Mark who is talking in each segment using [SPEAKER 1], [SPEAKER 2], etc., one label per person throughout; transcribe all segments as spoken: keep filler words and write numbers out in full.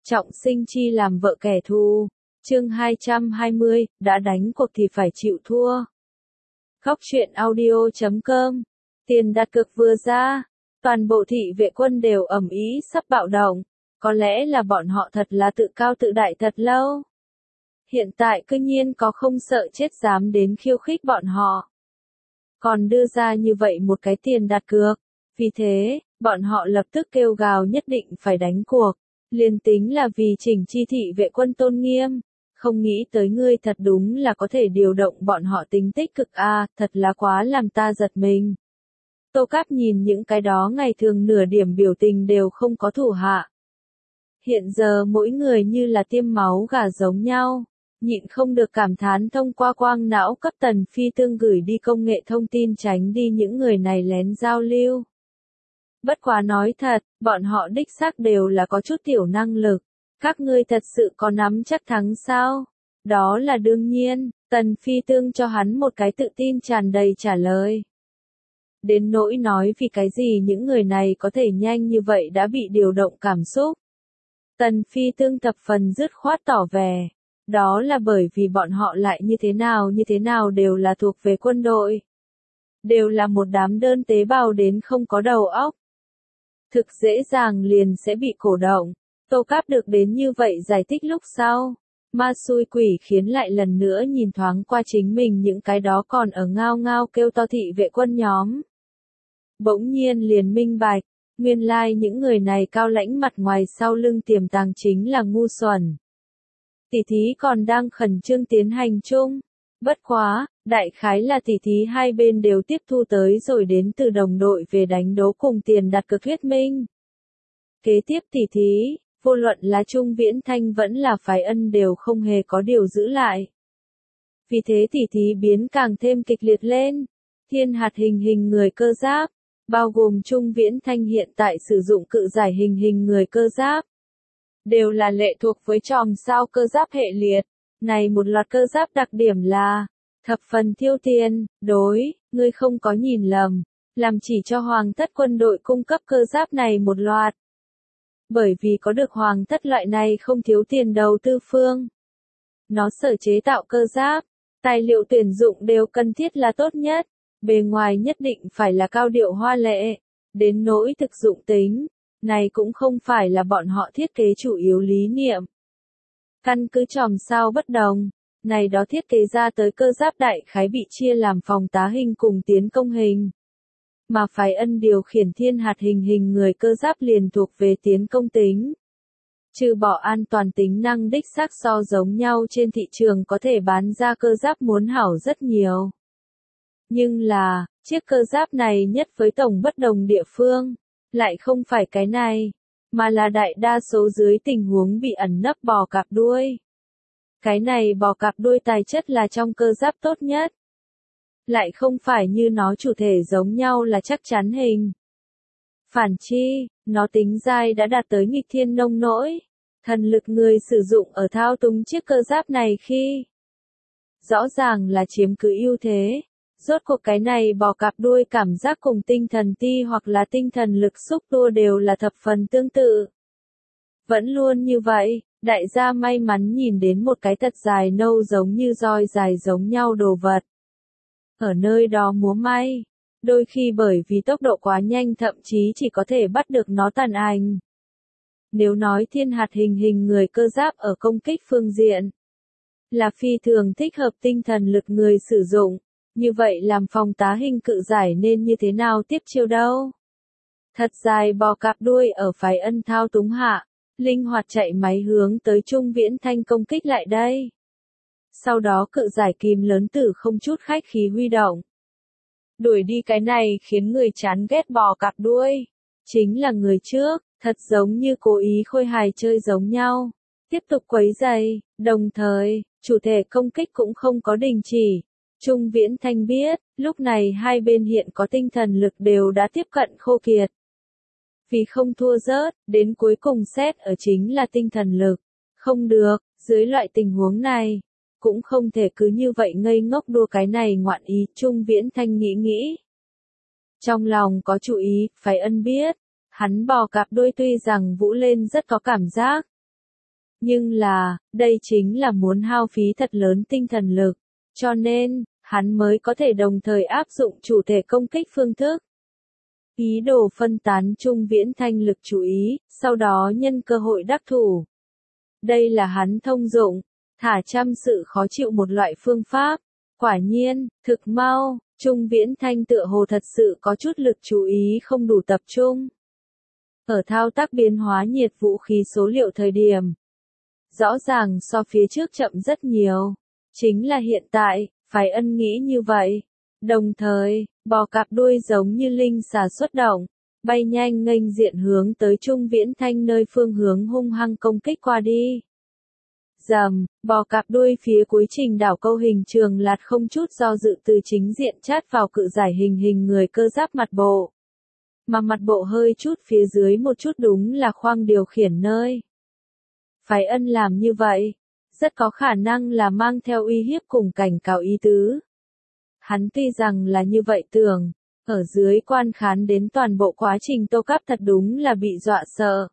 [SPEAKER 1] Trọng sinh chi làm vợ kẻ thù. Chương hai trăm hai mươi, đã đánh cuộc thì phải chịu thua. Góc truyện audio chấm com. Tiền đặt cược vừa ra, toàn bộ thị vệ quân đều ầm ĩ sắp bạo động. Có lẽ là bọn họ thật là tự cao tự đại thật lâu. Hiện tại cư nhiên có không sợ chết dám đến khiêu khích bọn họ. Còn đưa ra như vậy một cái tiền đặt cược. Vì thế, bọn họ lập tức kêu gào nhất định phải đánh cuộc. Liên tính là vì chỉnh chi thị vệ quân tôn nghiêm. Không nghĩ tới ngươi thật đúng là có thể điều động bọn họ tính tích cực a, à, thật là quá làm ta giật mình. Tô Cáp nhìn những cái đó ngày thường nửa điểm biểu tình đều không có thủ hạ. Hiện giờ mỗi người như là tiêm máu gà giống nhau, nhịn không được cảm thán thông qua quang não cấp Tần Phi Tương gửi đi công nghệ thông tin tránh đi những người này lén giao lưu. Bất quá nói thật, bọn họ đích xác đều là có chút tiểu năng lực. Các ngươi thật sự có nắm chắc thắng sao? Đó là đương nhiên, Tần Phi Tương cho hắn một cái tự tin tràn đầy trả lời. Đến nỗi nói vì cái gì những người này có thể nhanh như vậy đã bị điều động cảm xúc. Tần Phi Tương thập phần dứt khoát tỏ vẻ. Đó là bởi vì bọn họ lại như thế nào như thế nào đều là thuộc về quân đội. Đều là một đám đơn tế bào đến không có đầu óc. Thực dễ dàng liền sẽ bị cổ động. Tô Cáp được đến như vậy giải thích lúc sau. Ma xui quỷ khiến lại lần nữa nhìn thoáng qua chính mình những cái đó còn ở ngao ngao kêu to thị vệ quân nhóm. Bỗng nhiên liền minh bạch, nguyên lai like những người này cao lãnh mặt ngoài sau lưng tiềm tàng chính là ngu xuẩn. Tỷ thí còn đang khẩn trương tiến hành chung. Bất quá, đại khái là tỷ thí hai bên đều tiếp thu tới rồi đến từ đồng đội về đánh đố cùng tiền đặt cược thuyết minh. Kế tiếp tỷ thí, vô luận là Trung Viễn Thanh vẫn là Phái Ân đều không hề có điều giữ lại. Vì thế tỷ thí biến càng thêm kịch liệt lên. Thiên hạt hình hình người cơ giáp, bao gồm Trung Viễn Thanh hiện tại sử dụng cự giải hình hình người cơ giáp. Đều là lệ thuộc với chòm sao cơ giáp hệ liệt. Này một loạt cơ giáp đặc điểm là thập phần thiêu tiền, đối, ngươi không có nhìn lầm, làm chỉ cho hoàng thất quân đội cung cấp cơ giáp này một loạt. Bởi vì có được hoàng thất loại này không thiếu tiền đầu tư phương. Nó sở chế tạo cơ giáp, tài liệu tuyển dụng đều cần thiết là tốt nhất, bề ngoài nhất định phải là cao điệu hoa lệ, đến nỗi thực dụng tính, này cũng không phải là bọn họ thiết kế chủ yếu lý niệm. Căn cứ chòm sao bất đồng, này đó thiết kế ra tới cơ giáp đại khái bị chia làm phòng tá hình cùng tiến công hình. Mà Phái Ân điều khiển thiên hạt hình hình người cơ giáp liền thuộc về tiến công tính. Trừ bỏ an toàn tính năng đích xác so giống nhau trên thị trường có thể bán ra cơ giáp muốn hảo rất nhiều. Nhưng là, chiếc cơ giáp này nhất với tổng bất đồng địa phương, lại không phải cái này, mà là đại đa số dưới tình huống bị ẩn nấp bò cạp đuôi. Cái này bò cạp đuôi tài chất là trong cơ giáp tốt nhất. Lại không phải như nó chủ thể giống nhau là chắc chắn hình. Phản chi, nó tính dai đã đạt tới nghịch thiên nông nỗi. Thần lực người sử dụng ở thao túng chiếc cơ giáp này khi rõ ràng là chiếm cứ ưu thế. Rốt cuộc cái này bò cạp đuôi cảm giác cùng tinh thần ti hoặc là tinh thần lực xúc tua đều là thập phần tương tự. Vẫn luôn như vậy, đại gia may mắn nhìn đến một cái thật dài nâu giống như roi dài giống nhau đồ vật. Ở nơi đó múa may, đôi khi bởi vì tốc độ quá nhanh thậm chí chỉ có thể bắt được nó tàn ảnh. Nếu nói thiên hạt hình hình người cơ giáp ở công kích phương diện, là phi thường thích hợp tinh thần lực người sử dụng, như vậy làm phòng tá hình cự giải nên như thế nào tiếp chiêu đâu? Thật dài bò cạp đuôi ở Phái Ân thao túng hạ, linh hoạt chạy máy hướng tới Trung Viễn Thanh công kích lại đây. Sau đó cự giải kìm lớn tử không chút khách khí huy động. Đuổi đi cái này khiến người chán ghét bò cạp đuôi. Chính là người trước, thật giống như cố ý khôi hài chơi giống nhau. Tiếp tục quấy giày, đồng thời, chủ thể công kích cũng không có đình chỉ. Trung Viễn Thanh biết, lúc này hai bên hiện có tinh thần lực đều đã tiếp cận khô kiệt. Vì không thua rớt, đến cuối cùng xét ở chính là tinh thần lực. Không được, dưới loại tình huống này, cũng không thể cứ như vậy ngây ngốc đua cái này ngoạn ý, Trung Viễn Thanh nghĩ nghĩ. Trong lòng có chú ý, Phái Ân biết, hắn bò cạp đuôi tuy rằng vũ lên rất có cảm giác. Nhưng là, đây chính là muốn hao phí thật lớn tinh thần lực, cho nên, hắn mới có thể đồng thời áp dụng chủ thể công kích phương thức. Ý đồ phân tán Trung Viễn Thanh lực chú ý, sau đó nhân cơ hội đắc thủ. Đây là hắn thông dụng, thả trăm sự khó chịu một loại phương pháp. Quả nhiên, thực mau, Trung Viễn Thanh tựa hồ thật sự có chút lực chú ý không đủ tập trung. Ở thao tác biến hóa nhiệt vũ khí số liệu thời điểm, rõ ràng so phía trước chậm rất nhiều. Chính là hiện tại, Phái Ân nghĩ như vậy. Đồng thời, bò cạp đuôi giống như linh xà xuất động, bay nhanh nghênh diện hướng tới Trung Viễn Thanh nơi phương hướng hung hăng công kích qua đi. Rầm, bò cạp đuôi phía cuối trình đảo câu hình trường lạt không chút do dự từ chính diện chát vào cự giải hình hình người cơ giáp mặt bộ. Mà mặt bộ hơi chút phía dưới một chút đúng là khoang điều khiển nơi. Phái Ân làm như vậy, rất có khả năng là mang theo uy hiếp cùng cảnh cáo ý tứ. Hắn tuy rằng là như vậy tưởng, ở dưới quan khán đến toàn bộ quá trình tô cáp thật đúng là bị dọa sợ.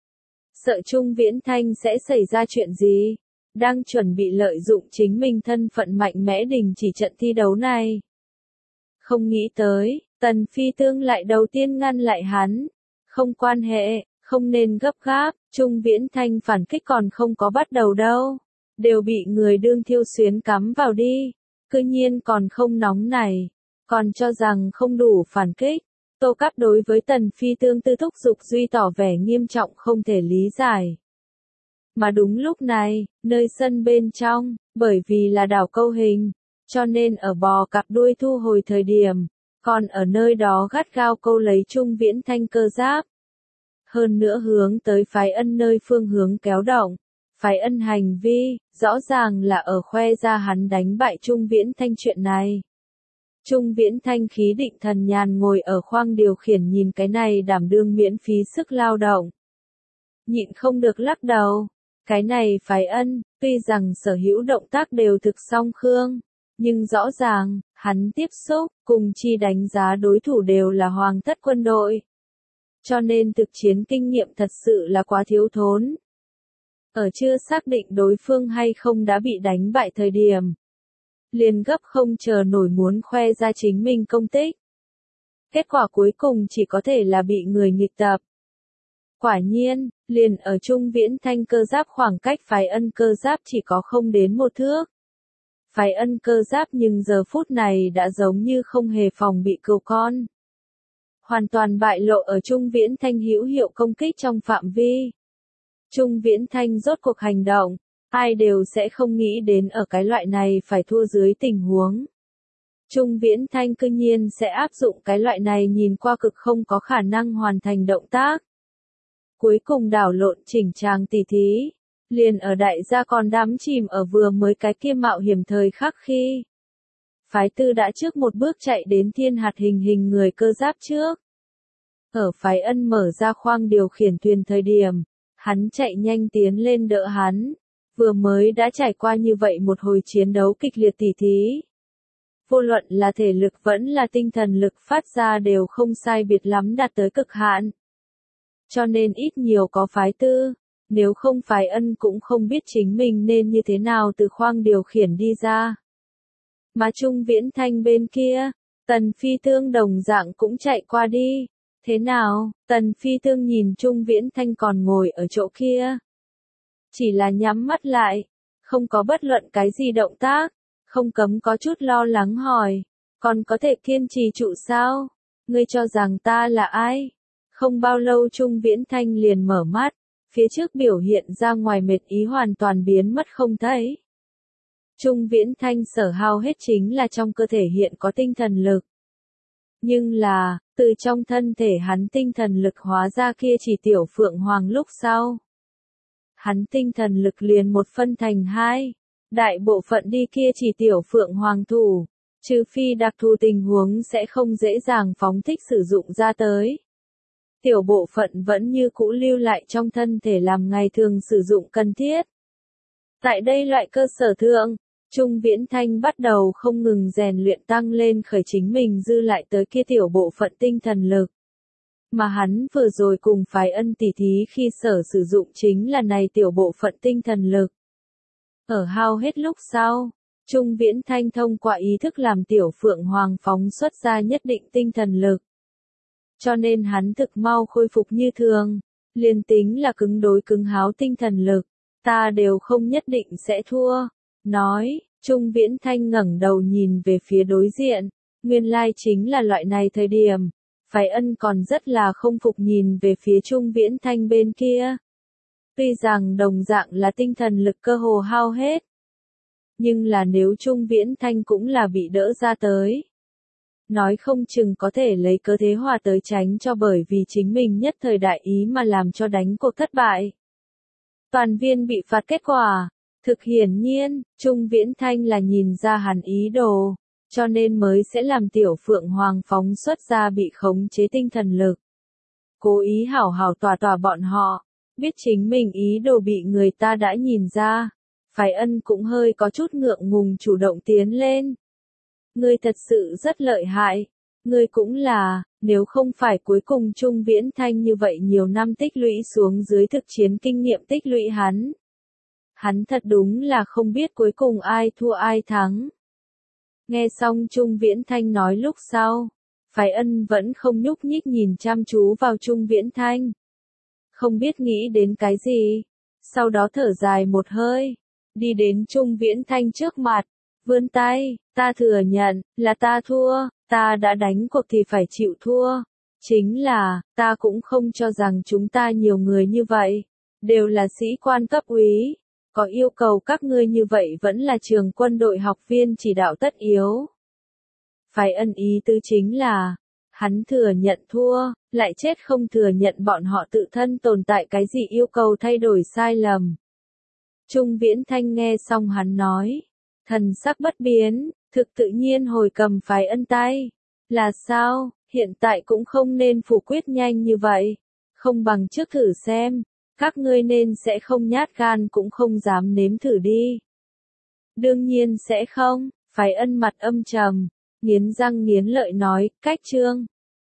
[SPEAKER 1] Sợ Trung Viễn Thanh sẽ xảy ra chuyện gì? Đang chuẩn bị lợi dụng chính mình thân phận mạnh mẽ đình chỉ trận thi đấu này. Không nghĩ tới, Tần Phi Tương lại đầu tiên ngăn lại hắn. Không quan hệ, không nên gấp gáp, Trung Viễn Thanh phản kích còn không có bắt đầu đâu. Đều bị người đương thiêu xuyến cắm vào đi. Cư nhiên còn không nóng này, còn cho rằng không đủ phản kích. Tô Cáp đối với Tần Phi Tương tư thúc dục duy tỏ vẻ nghiêm trọng không thể lý giải. Mà đúng lúc này, nơi sân bên trong, bởi vì là đảo câu hình, cho nên ở bò cặp đuôi thu hồi thời điểm, còn ở nơi đó gắt gao câu lấy Trung Viễn Thanh cơ giáp. Hơn nữa hướng tới Phái Ân nơi phương hướng kéo động. Phái Ân hành vi, rõ ràng là ở khoe ra hắn đánh bại Trung Viễn Thanh chuyện này. Trung Viễn Thanh khí định thần nhàn ngồi ở khoang điều khiển nhìn cái này đảm đương miễn phí sức lao động. Nhịn không được lắc đầu. Cái này Phái Ân, tuy rằng sở hữu động tác đều thực song khương, nhưng rõ ràng, hắn tiếp xúc, cùng chi đánh giá đối thủ đều là hoàng thất quân đội. Cho nên thực chiến kinh nghiệm thật sự là quá thiếu thốn. Ở chưa xác định đối phương hay không đã bị đánh bại thời điểm. Liền gấp không chờ nổi muốn khoe ra chính mình công tích. Kết quả cuối cùng chỉ có thể là bị người nghịch tập. Quả nhiên, liền ở Trung Viễn Thanh cơ giáp khoảng cách Phái Ân cơ giáp chỉ có không đến một thước. Phái Ân cơ giáp nhưng giờ phút này đã giống như không hề phòng bị cừu con. Hoàn toàn bại lộ ở Trung Viễn Thanh hữu hiệu công kích trong phạm vi. Trung Viễn Thanh rốt cuộc hành động, ai đều sẽ không nghĩ đến ở cái loại này phải thua dưới tình huống. Trung Viễn Thanh cư nhiên sẽ áp dụng cái loại này nhìn qua cực không có khả năng hoàn thành động tác. Cuối cùng đảo lộn chỉnh tràng tỉ thí, liền ở đại gia còn đắm chìm ở vừa mới cái kia mạo hiểm thời khắc khi. Phái Tư đã trước một bước chạy đến thiên hạt hình hình người cơ giáp trước. Ở Phái Ân mở ra khoang điều khiển thuyền thời điểm. Hắn chạy nhanh tiến lên đỡ hắn, vừa mới đã trải qua như vậy một hồi chiến đấu kịch liệt tỉ thí. Vô luận là thể lực vẫn là tinh thần lực phát ra đều không sai biệt lắm đạt tới cực hạn. Cho nên ít nhiều có Phái Tư, nếu không Phái Ân cũng không biết chính mình nên như thế nào từ khoang điều khiển đi ra. Mà Trung Viễn Thanh bên kia, Tần Phi Tương đồng dạng cũng chạy qua đi. Thế nào, Tần Phi Tương nhìn Trung Viễn Thanh còn ngồi ở chỗ kia. Chỉ là nhắm mắt lại, không có bất luận cái gì động tác, không cấm có chút lo lắng hỏi, còn có thể kiên trì trụ sao? Ngươi cho rằng ta là ai? Không bao lâu Trung Viễn Thanh liền mở mắt, phía trước biểu hiện ra ngoài mệt ý hoàn toàn biến mất không thấy. Trung Viễn Thanh sở hao hết chính là trong cơ thể hiện có tinh thần lực. Nhưng là, từ trong thân thể hắn tinh thần lực hóa ra kia chỉ tiểu phượng hoàng lúc sau. Hắn tinh thần lực liền một phân thành hai, đại bộ phận đi kia chỉ tiểu phượng hoàng thủ, trừ phi đặc thù tình huống sẽ không dễ dàng phóng thích sử dụng ra tới. Tiểu bộ phận vẫn như cũ lưu lại trong thân thể làm ngày thường sử dụng cần thiết. Tại đây loại cơ sở thượng, Trung Viễn Thanh bắt đầu không ngừng rèn luyện tăng lên khởi chính mình dư lại tới kia tiểu bộ phận tinh thần lực. Mà hắn vừa rồi cùng phái ân tỷ thí khi sở sử dụng chính là này tiểu bộ phận tinh thần lực. Ở hao hết lúc sau, Trung Viễn Thanh thông qua ý thức làm tiểu Phượng Hoàng phóng xuất ra nhất định tinh thần lực. Cho nên hắn thực mau khôi phục như thường, liền tính là cứng đối cứng háo tinh thần lực, ta đều không nhất định sẽ thua. Nói, Trung Viễn Thanh ngẩng đầu nhìn về phía đối diện, nguyên lai chính là loại này thời điểm. Phái ân còn rất là không phục nhìn về phía Trung Viễn Thanh bên kia. Tuy rằng đồng dạng là tinh thần lực cơ hồ hao hết. Nhưng là nếu Trung Viễn Thanh cũng là bị đỡ ra tới. Nói không chừng có thể lấy cơ thế hòa tới tránh cho bởi vì chính mình nhất thời đại ý mà làm cho đánh cuộc thất bại. Toàn viên bị phạt kết quả. Thực hiển nhiên, Trung Viễn Thanh là nhìn ra hắn ý đồ. Cho nên mới sẽ làm tiểu Phượng Hoàng phóng xuất ra bị khống chế tinh thần lực. Cố ý hảo hảo tỏa tỏa bọn họ, biết chính mình ý đồ bị người ta đã nhìn ra. Phái ân cũng hơi có chút ngượng ngùng chủ động tiến lên. Ngươi thật sự rất lợi hại, ngươi cũng là, nếu không phải cuối cùng Trung Viễn Thanh như vậy nhiều năm tích lũy xuống dưới thực chiến kinh nghiệm tích lũy hắn. Hắn thật đúng là không biết cuối cùng ai thua ai thắng. Nghe xong Trung Viễn Thanh nói lúc sau, Phái ân vẫn không nhúc nhích nhìn chăm chú vào Trung Viễn Thanh. Không biết nghĩ đến cái gì, sau đó thở dài một hơi, đi đến Trung Viễn Thanh trước mặt, vươn tay, ta thừa nhận, là ta thua, ta đã đánh cuộc thì phải chịu thua. Chính là, ta cũng không cho rằng chúng ta nhiều người như vậy, đều là sĩ quan cấp úy. Có yêu cầu các ngươi như vậy vẫn là trường quân đội học viên chỉ đạo tất yếu. Phái ân ý tứ chính là, hắn thừa nhận thua, lại chết không thừa nhận bọn họ tự thân tồn tại cái gì yêu cầu thay đổi sai lầm. Trung Viễn Thanh nghe xong hắn nói, thần sắc bất biến, thực tự nhiên hồi cầm phái ân tay. Là sao, hiện tại cũng không nên phủ quyết nhanh như vậy, không bằng trước thử xem. Các ngươi nên sẽ không nhát gan cũng không dám nếm thử đi. Đương nhiên sẽ không, phái ân mặt âm trầm, nghiến răng nghiến lợi nói, cách trương.